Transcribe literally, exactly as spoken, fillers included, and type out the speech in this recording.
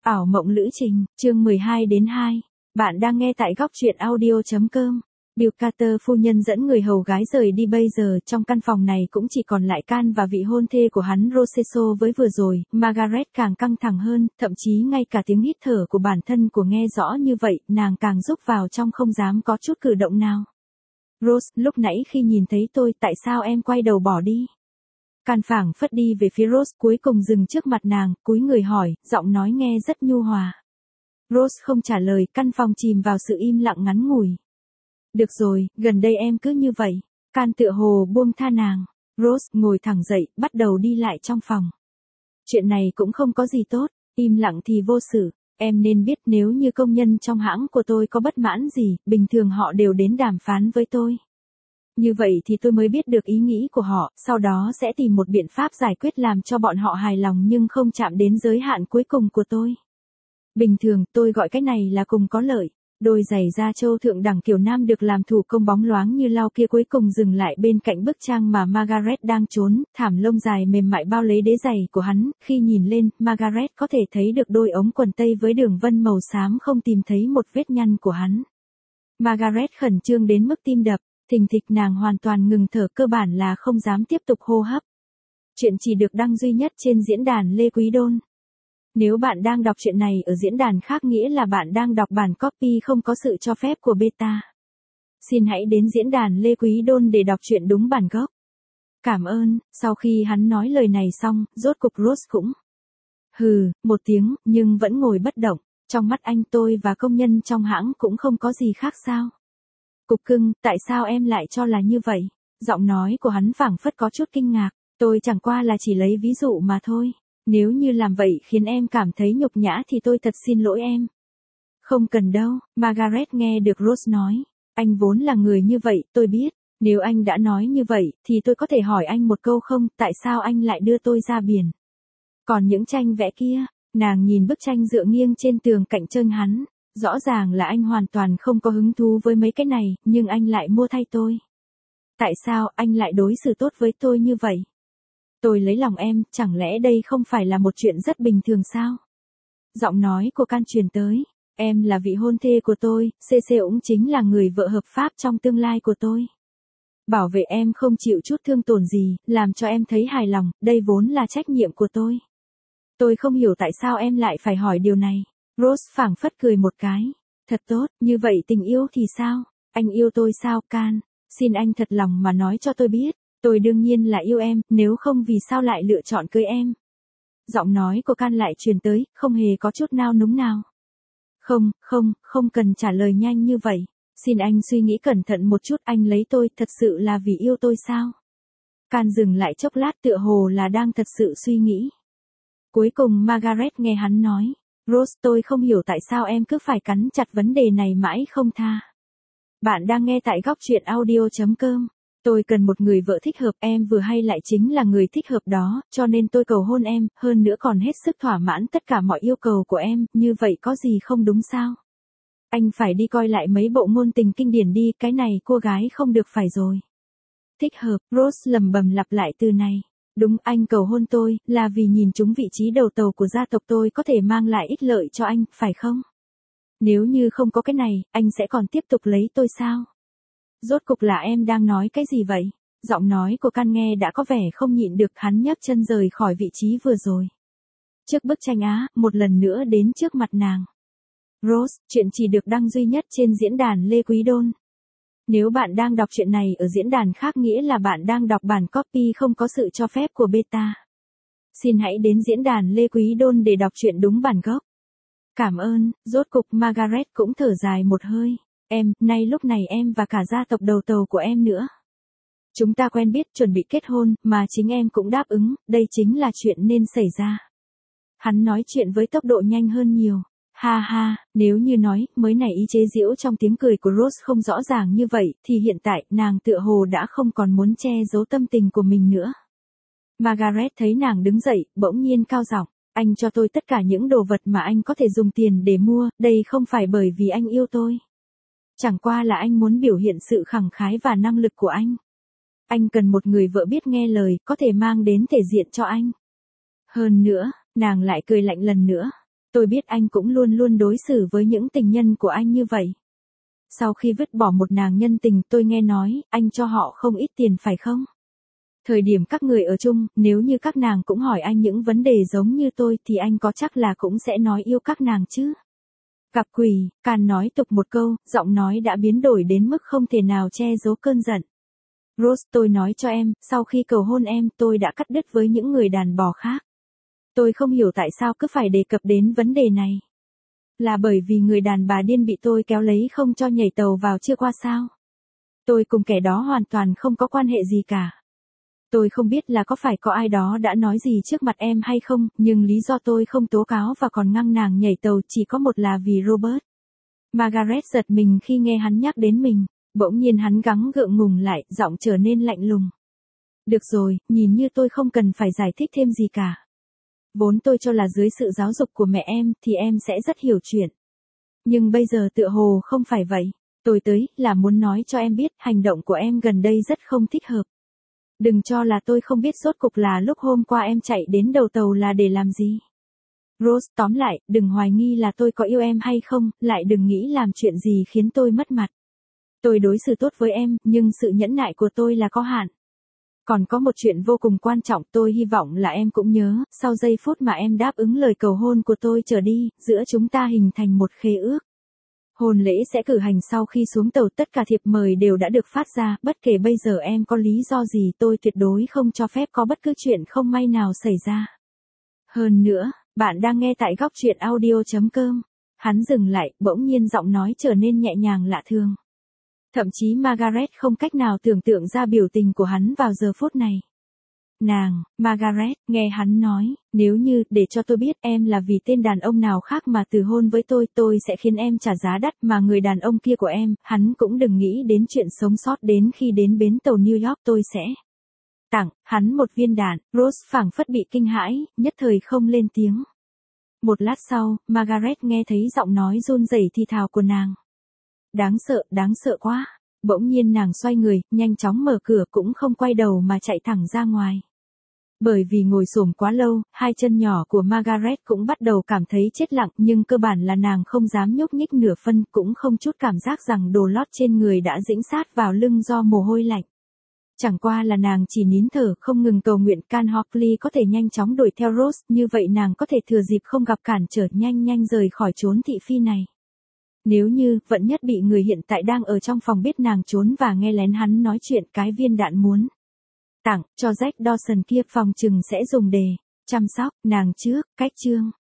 Ảo mộng lữ trình, chương mười hai đến hai. Bạn đang nghe tại góc truyện audio chấm com. Bill Carter phu nhân dẫn người hầu gái rời đi bây giờ, trong căn phòng này cũng chỉ còn lại Can và vị hôn thê của hắn Roseso với vừa rồi. Margaret càng căng thẳng hơn, thậm chí ngay cả tiếng hít thở của bản thân của nghe rõ như vậy, nàng càng rúc vào trong không dám có chút cử động nào. Rose, lúc nãy khi nhìn thấy tôi, tại sao em quay đầu bỏ đi? Can phảng phất đi về phía Rose, cuối cùng dừng trước mặt nàng, cúi người hỏi, giọng nói nghe rất nhu hòa. Rose không trả lời, căn phòng chìm vào sự im lặng ngắn ngủi. Được rồi, gần đây em cứ như vậy. Can tựa hồ buông tha nàng. Rose ngồi thẳng dậy, bắt đầu đi lại trong phòng. Chuyện này cũng không có gì tốt, im lặng thì vô sự. Em nên biết nếu như công nhân trong hãng của tôi có bất mãn gì, bình thường họ đều đến đàm phán với tôi. Như vậy thì tôi mới biết được ý nghĩ của họ, sau đó sẽ tìm một biện pháp giải quyết làm cho bọn họ hài lòng nhưng không chạm đến giới hạn cuối cùng của tôi. Bình thường, tôi gọi cái này là cùng có lợi. Đôi giày da châu thượng đẳng kiểu nam được làm thủ công bóng loáng như lau kia cuối cùng dừng lại bên cạnh bức trang mà Margaret đang trốn, thảm lông dài mềm mại bao lấy đế giày của hắn, khi nhìn lên, Margaret có thể thấy được đôi ống quần tây với đường vân màu xám không tìm thấy một vết nhăn của hắn. Margaret khẩn trương đến mức tim đập, thình thịch nàng hoàn toàn ngừng thở, cơ bản là không dám tiếp tục hô hấp. Chuyện chỉ được đăng duy nhất trên diễn đàn Lê Quý Đôn. Nếu bạn đang đọc chuyện này ở diễn đàn khác nghĩa là bạn đang đọc bản copy không có sự cho phép của beta. Xin hãy đến diễn đàn Lê Quý Đôn để đọc chuyện đúng bản gốc. Cảm ơn. Sau khi hắn nói lời này xong, rốt cục Rose cũng hừ, một tiếng, nhưng vẫn ngồi bất động. Trong mắt anh tôi và công nhân trong hãng cũng không có gì khác sao? Cục cưng, tại sao em lại cho là như vậy? Giọng nói của hắn phảng phất có chút kinh ngạc. Tôi chẳng qua là chỉ lấy ví dụ mà thôi. Nếu như làm vậy khiến em cảm thấy nhục nhã thì tôi thật xin lỗi em. Không cần đâu, Margaret nghe được Rose nói. Anh vốn là người như vậy, tôi biết. Nếu anh đã nói như vậy, thì tôi có thể hỏi anh một câu không, tại sao anh lại đưa tôi ra biển? Còn những tranh vẽ kia, nàng nhìn bức tranh dựa nghiêng trên tường cạnh chân hắn. Rõ ràng là anh hoàn toàn không có hứng thú với mấy cái này, nhưng anh lại mua thay tôi. Tại sao anh lại đối xử tốt với tôi như vậy? Tôi lấy lòng em, chẳng lẽ đây không phải là một chuyện rất bình thường sao? Giọng nói của Can truyền tới. Em là vị hôn thê của tôi, xê xê cũng chính là người vợ hợp pháp trong tương lai của tôi. Bảo vệ em không chịu chút thương tổn gì, làm cho em thấy hài lòng, đây vốn là trách nhiệm của tôi. Tôi không hiểu tại sao em lại phải hỏi điều này. Rose phảng phất cười một cái. Thật tốt, như vậy tình yêu thì sao? Anh yêu tôi sao, Can? Xin anh thật lòng mà nói cho tôi biết. Tôi đương nhiên là yêu em, nếu không vì sao lại lựa chọn cưới em? Giọng nói của Can lại truyền tới, không hề có chút nao núng nào. Không, không, không cần trả lời nhanh như vậy. Xin anh suy nghĩ cẩn thận một chút, anh lấy tôi thật sự là vì yêu tôi sao? Can dừng lại chốc lát tựa hồ là đang thật sự suy nghĩ. Cuối cùng Margaret nghe hắn nói. Rose, tôi không hiểu tại sao em cứ phải cắn chặt vấn đề này mãi không tha. Bạn đang nghe tại góc truyện audio chấm com. Tôi cần một người vợ thích hợp, em vừa hay lại chính là người thích hợp đó, cho nên tôi cầu hôn em, hơn nữa còn hết sức thỏa mãn tất cả mọi yêu cầu của em, như vậy có gì không đúng sao? Anh phải đi coi lại mấy bộ ngôn tình kinh điển đi, cái này cô gái không được phải rồi. Thích hợp, Rose lẩm bẩm lặp lại từ này. Đúng, anh cầu hôn tôi, là vì nhìn chúng vị trí đầu tàu của gia tộc tôi có thể mang lại ích lợi cho anh, phải không? Nếu như không có cái này, anh sẽ còn tiếp tục lấy tôi sao? Rốt cục là em đang nói cái gì vậy? Giọng nói của Can nghe đã có vẻ không nhịn được, hắn nhấc chân rời khỏi vị trí vừa rồi. Trước bức tranh á, một lần nữa đến trước mặt nàng. Rose, chuyện chỉ được đăng duy nhất trên diễn đàn Lê Quý Đôn. Nếu bạn đang đọc chuyện này ở diễn đàn khác nghĩa là bạn đang đọc bản copy không có sự cho phép của beta. Xin hãy đến diễn đàn Lê Quý Đôn để đọc chuyện đúng bản gốc. Cảm ơn. Rốt cục Margaret cũng thở dài một hơi. Em, nay lúc này em và cả gia tộc đầu tàu của em nữa. Chúng ta quen biết, chuẩn bị kết hôn, mà chính em cũng đáp ứng, đây chính là chuyện nên xảy ra. Hắn nói chuyện với tốc độ nhanh hơn nhiều. Ha ha, nếu như nói, mới này ý chế giễu trong tiếng cười của Rose không rõ ràng như vậy, thì hiện tại, nàng tựa hồ đã không còn muốn che giấu tâm tình của mình nữa. Margaret thấy nàng đứng dậy, bỗng nhiên cao giọng. Anh cho tôi tất cả những đồ vật mà anh có thể dùng tiền để mua, đây không phải bởi vì anh yêu tôi. Chẳng qua là anh muốn biểu hiện sự khẳng khái và năng lực của anh. Anh cần một người vợ biết nghe lời, có thể mang đến thể diện cho anh. Hơn nữa, nàng lại cười lạnh lần nữa. Tôi biết anh cũng luôn luôn đối xử với những tình nhân của anh như vậy. Sau khi vứt bỏ một nàng nhân tình, tôi nghe nói, anh cho họ không ít tiền phải không? Thời điểm các người ở chung, nếu như các nàng cũng hỏi anh những vấn đề giống như tôi thì anh có chắc là cũng sẽ nói yêu các nàng chứ? Cặp quỷ, Can nói tục một câu, giọng nói đã biến đổi đến mức không thể nào che giấu cơn giận. Rose, tôi nói cho em, sau khi cầu hôn em, tôi đã cắt đứt với những người đàn bà khác. Tôi không hiểu tại sao cứ phải đề cập đến vấn đề này. Là bởi vì người đàn bà điên bị tôi kéo lấy không cho nhảy tàu vào chưa qua sao? Tôi cùng kẻ đó hoàn toàn không có quan hệ gì cả. Tôi không biết là có phải có ai đó đã nói gì trước mặt em hay không, nhưng lý do tôi không tố cáo và còn ngăn nàng nhảy tàu chỉ có một là vì Robert. Margaret giật mình khi nghe hắn nhắc đến mình, bỗng nhiên hắn gắng gượng ngùng lại, giọng trở nên lạnh lùng. Được rồi, nhìn như tôi không cần phải giải thích thêm gì cả. Vốn tôi cho là dưới sự giáo dục của mẹ em thì em sẽ rất hiểu chuyện. Nhưng bây giờ tựa hồ không phải vậy. Tôi tới là muốn nói cho em biết hành động của em gần đây rất không thích hợp. Đừng cho là tôi không biết rốt cục là lúc hôm qua em chạy đến đầu tàu là để làm gì. Rose, tóm lại, đừng hoài nghi là tôi có yêu em hay không, lại đừng nghĩ làm chuyện gì khiến tôi mất mặt. Tôi đối xử tốt với em, nhưng sự nhẫn nại của tôi là có hạn. Còn có một chuyện vô cùng quan trọng, tôi hy vọng là em cũng nhớ, sau giây phút mà em đáp ứng lời cầu hôn của tôi trở đi, giữa chúng ta hình thành một khế ước. Hôn lễ sẽ cử hành sau khi xuống tàu, tất cả thiệp mời đều đã được phát ra, bất kể bây giờ em có lý do gì tôi tuyệt đối không cho phép có bất cứ chuyện không may nào xảy ra. Hơn nữa, bạn đang nghe tại góc truyện audio chấm com. Hắn dừng lại, bỗng nhiên giọng nói trở nên nhẹ nhàng lạ thường. Thậm chí Margaret không cách nào tưởng tượng ra biểu tình của hắn vào giờ phút này. Nàng, Margaret, nghe hắn nói, nếu như, để cho tôi biết em là vì tên đàn ông nào khác mà từ hôn với tôi, tôi sẽ khiến em trả giá đắt, mà người đàn ông kia của em, hắn cũng đừng nghĩ đến chuyện sống sót đến khi đến bến tàu New York, tôi sẽ tặng hắn một viên đạn. Rose phảng phất bị kinh hãi, nhất thời không lên tiếng. Một lát sau, Margaret nghe thấy giọng nói run rẩy thì thào của nàng. Đáng sợ, đáng sợ quá. Bỗng nhiên nàng xoay người, nhanh chóng mở cửa cũng không quay đầu mà chạy thẳng ra ngoài. Bởi vì ngồi xổm quá lâu, hai chân nhỏ của Margaret cũng bắt đầu cảm thấy chết lặng, nhưng cơ bản là nàng không dám nhúc nhích nửa phân, cũng không chút cảm giác rằng đồ lót trên người đã dĩnh sát vào lưng do mồ hôi lạnh. Chẳng qua là nàng chỉ nín thở không ngừng cầu nguyện Can Hockley có thể nhanh chóng đuổi theo Rose, như vậy nàng có thể thừa dịp không gặp cản trở nhanh nhanh rời khỏi chốn thị phi này. Nếu như, vận nhất bị người hiện tại đang ở trong phòng biết nàng trốn và nghe lén hắn nói chuyện, cái viên đạn muốn tặng cho Jack Dawson kia phòng trừng sẽ dùng để chăm sóc nàng trước, cách chương.